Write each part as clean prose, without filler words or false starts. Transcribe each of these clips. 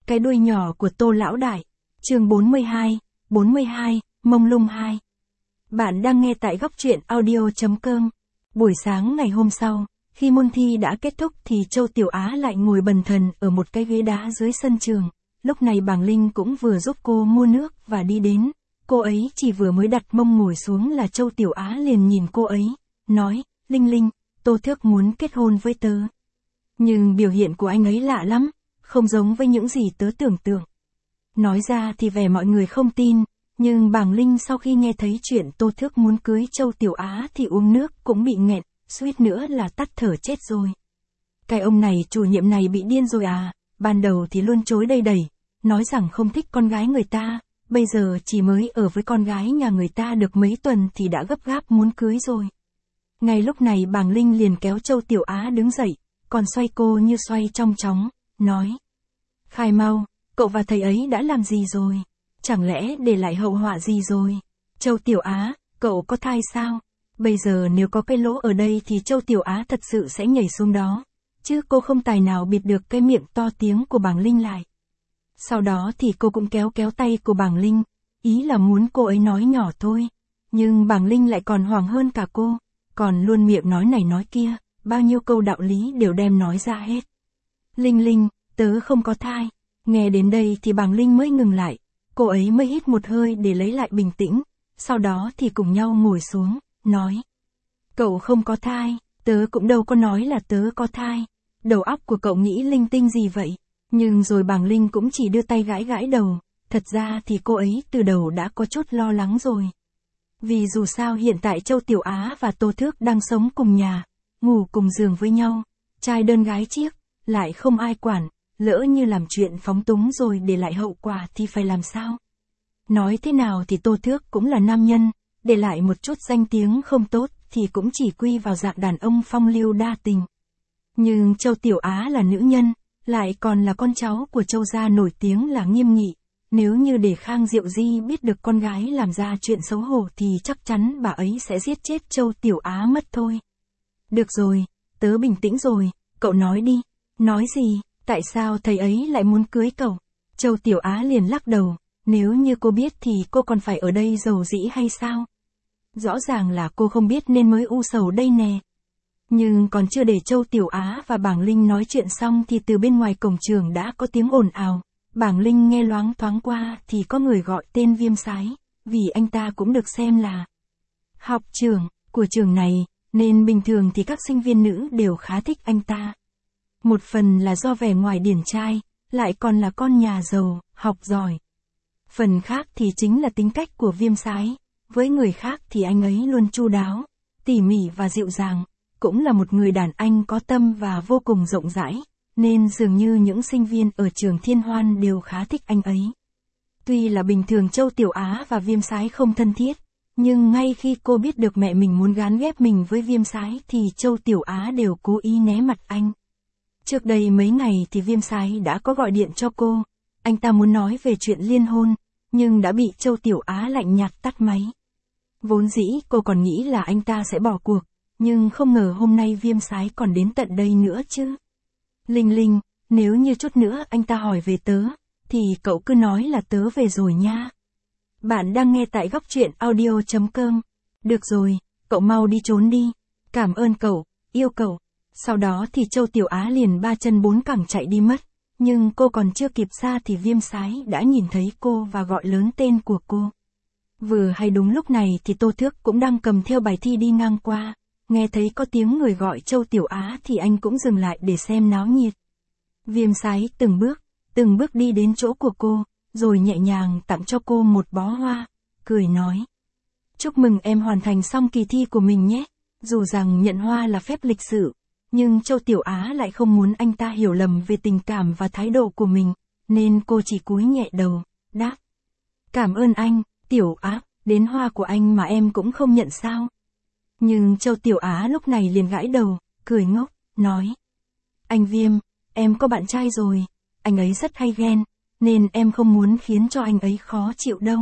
Cái đuôi nhỏ của Tô Lão Đại. Chương 42, Mông Lung 2. Bạn đang nghe tại góc truyện audio.com. Buổi sáng ngày hôm sau, khi môn thi đã kết thúc thì Châu Tiểu Á lại ngồi bần thần ở một cái ghế đá dưới sân trường. Lúc này Bàng Linh cũng vừa giúp cô mua nước và đi đến. Cô ấy chỉ vừa mới đặt mông ngồi xuống là Châu Tiểu Á liền nhìn cô ấy, nói, Linh Linh, Tô Thước muốn kết hôn với tớ. Nhưng biểu hiện của anh ấy lạ lắm, không giống với những gì tớ tưởng tượng. Nói ra thì vẻ mọi người không tin, nhưng Bàng Linh sau khi nghe thấy chuyện Tô Thước muốn cưới Châu Tiểu Á thì uống nước cũng bị nghẹn, suýt nữa là tắt thở chết rồi. Cái ông này, chủ nhiệm này bị điên rồi à, ban đầu thì luôn chối đầy đẩy, nói rằng không thích con gái người ta, bây giờ chỉ mới ở với con gái nhà người ta được mấy tuần thì đã gấp gáp muốn cưới rồi. Ngay lúc này Bàng Linh liền kéo Châu Tiểu Á đứng dậy, còn xoay cô như xoay trong chóng, nói. Khai mau, cậu và thầy ấy đã làm gì rồi? Chẳng lẽ để lại hậu họa gì rồi? Châu Tiểu Á, cậu có thai sao? Bây giờ nếu có cái lỗ ở đây thì Châu Tiểu Á thật sự sẽ nhảy xuống đó. Chứ cô không tài nào bịt được cái miệng to tiếng của Bàng Linh lại. Sau đó thì cô cũng kéo tay của Bàng Linh, ý là muốn cô ấy nói nhỏ thôi. Nhưng Bàng Linh lại còn hoảng hơn cả cô, còn luôn miệng nói này nói kia, bao nhiêu câu đạo lý đều đem nói ra hết. Linh Linh, tớ không có thai. Nghe đến đây thì Bàng Linh mới ngừng lại, cô ấy mới hít một hơi để lấy lại bình tĩnh, sau đó thì cùng nhau ngồi xuống, nói. Cậu không có thai, tớ cũng đâu có nói là tớ có thai, đầu óc của cậu nghĩ linh tinh gì vậy? Nhưng rồi Bàng Linh cũng chỉ đưa tay gãi đầu, thật ra thì cô ấy từ đầu đã có chút lo lắng rồi. Vì dù sao hiện tại Châu Tiểu Á và Tô Thước đang sống cùng nhà, ngủ cùng giường với nhau, trai đơn gái chiếc, lại không ai quản, lỡ như làm chuyện phóng túng rồi để lại hậu quả thì phải làm sao? Nói thế nào thì Tô Thước cũng là nam nhân, để lại một chút danh tiếng không tốt thì cũng chỉ quy vào dạng đàn ông phong lưu đa tình. Nhưng Châu Tiểu Á là nữ nhân, lại còn là con cháu của Châu gia nổi tiếng là nghiêm nghị. Nếu như để Khang Diệu Di biết được con gái làm ra chuyện xấu hổ thì chắc chắn bà ấy sẽ giết chết Châu Tiểu Á mất thôi. Được rồi, tớ bình tĩnh rồi, cậu nói đi. Nói gì, tại sao thầy ấy lại muốn cưới cậu? Châu Tiểu Á liền lắc đầu, nếu như cô biết thì cô còn phải ở đây giàu dĩ hay sao? Rõ ràng là cô không biết nên mới u sầu đây nè. Nhưng còn chưa để Châu Tiểu Á và Bàng Linh nói chuyện xong thì từ bên ngoài cổng trường đã có tiếng ồn ào. Bàng Linh nghe loáng thoáng qua thì có người gọi tên Viêm Sái, vì anh ta cũng được xem là học trưởng của trường này, nên bình thường thì các sinh viên nữ đều khá thích anh ta. Một phần là do vẻ ngoài điển trai, lại còn là con nhà giàu, học giỏi. Phần khác thì chính là tính cách của Viêm Sái, với người khác thì anh ấy luôn chu đáo, tỉ mỉ và dịu dàng, cũng là một người đàn anh có tâm và vô cùng rộng rãi. Nên dường như những sinh viên ở trường Thiên Hoan đều khá thích anh ấy. Tuy là bình thường Châu Tiểu Á và Viêm Sái không thân thiết, nhưng ngay khi cô biết được mẹ mình muốn gán ghép mình với Viêm Sái thì Châu Tiểu Á đều cố ý né mặt anh. Trước đây mấy ngày thì Viêm Sái đã có gọi điện cho cô, anh ta muốn nói về chuyện liên hôn, nhưng đã bị Châu Tiểu Á lạnh nhạt tắt máy. Vốn dĩ cô còn nghĩ là anh ta sẽ bỏ cuộc, nhưng không ngờ hôm nay Viêm Sái còn đến tận đây nữa chứ. Linh Linh, nếu như chút nữa anh ta hỏi về tớ, thì cậu cứ nói là tớ về rồi nha. Bạn đang nghe tại góc truyện audio.com. Được rồi, cậu mau đi trốn đi. Cảm ơn cậu, yêu cậu. Sau đó thì Châu Tiểu Á liền ba chân bốn cẳng chạy đi mất. Nhưng cô còn chưa kịp xa thì Viêm Sái đã nhìn thấy cô và gọi lớn tên của cô. Vừa hay đúng lúc này thì Tô Thước cũng đang cầm theo bài thi đi ngang qua. Nghe thấy có tiếng người gọi Châu Tiểu Á thì anh cũng dừng lại để xem náo nhiệt. Viêm Sái từng bước đi đến chỗ của cô, rồi nhẹ nhàng tặng cho cô một bó hoa, cười nói. Chúc mừng em hoàn thành xong kỳ thi của mình nhé. Dù rằng nhận hoa là phép lịch sự, nhưng Châu Tiểu Á lại không muốn anh ta hiểu lầm về tình cảm và thái độ của mình, nên cô chỉ cúi nhẹ đầu, đáp. Cảm ơn anh, Tiểu Á, đến hoa của anh mà em cũng không nhận sao? Nhưng Châu Tiểu Á lúc này liền gãi đầu, cười ngốc, nói. Anh Viêm, em có bạn trai rồi, anh ấy rất hay ghen, nên em không muốn khiến cho anh ấy khó chịu đâu.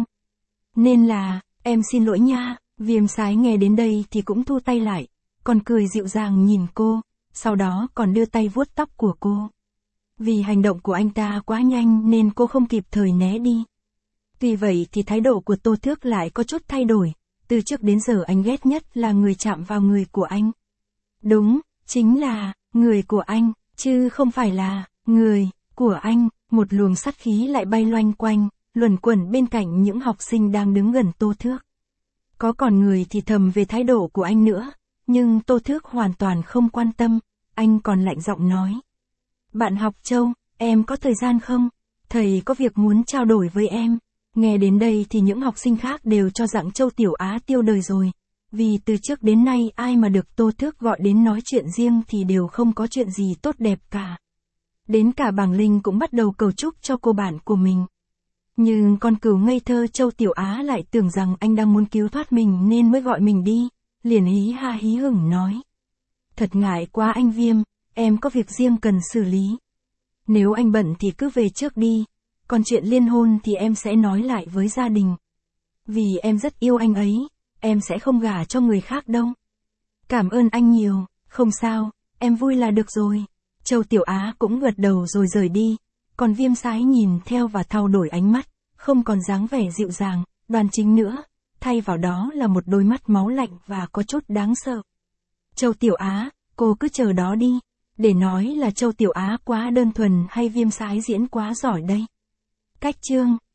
Nên là, em xin lỗi nha. Viêm Sái nghe đến đây thì cũng thu tay lại, còn cười dịu dàng nhìn cô, sau đó còn đưa tay vuốt tóc của cô. Vì hành động của anh ta quá nhanh nên cô không kịp thời né đi. Tuy vậy thì thái độ của Tô Thước lại có chút thay đổi, từ trước đến giờ anh ghét nhất là người chạm vào người của anh. Đúng, chính là, người của anh, chứ không phải là, người, của anh, một luồng sát khí lại bay loanh quanh, luẩn quẩn bên cạnh những học sinh đang đứng gần Tô Thước. Có còn người thì thầm về thái độ của anh nữa, nhưng Tô Thước hoàn toàn không quan tâm, anh còn lạnh giọng nói. Bạn học Châu, em có thời gian không? Thầy có việc muốn trao đổi với em. Nghe đến đây thì những học sinh khác đều cho rằng Châu Tiểu Á tiêu đời rồi. Vì từ trước đến nay ai mà được Tô Thước gọi đến nói chuyện riêng thì đều không có chuyện gì tốt đẹp cả. Đến cả Bàng Linh cũng bắt đầu cầu chúc cho cô bạn của mình. Nhưng con cừu ngây thơ Châu Tiểu Á lại tưởng rằng anh đang muốn cứu thoát mình nên mới gọi mình đi, liền hí ha hí hửng nói. Thật ngại quá anh Viêm, em có việc riêng cần xử lý. Nếu anh bận thì cứ về trước đi, còn chuyện liên hôn thì em sẽ nói lại với gia đình. Vì em rất yêu anh ấy, em sẽ không gả cho người khác đâu. Cảm ơn anh nhiều, không sao, em vui là được rồi. Châu Tiểu Á cũng gật đầu rồi rời đi, còn Viêm Sái nhìn theo và thao đổi ánh mắt, không còn dáng vẻ dịu dàng, đoan chính nữa, thay vào đó là một đôi mắt máu lạnh và có chút đáng sợ. Châu Tiểu Á, cô cứ chờ đó đi, để nói là Châu Tiểu Á quá đơn thuần hay Viêm Sái diễn quá giỏi đây. Cách chương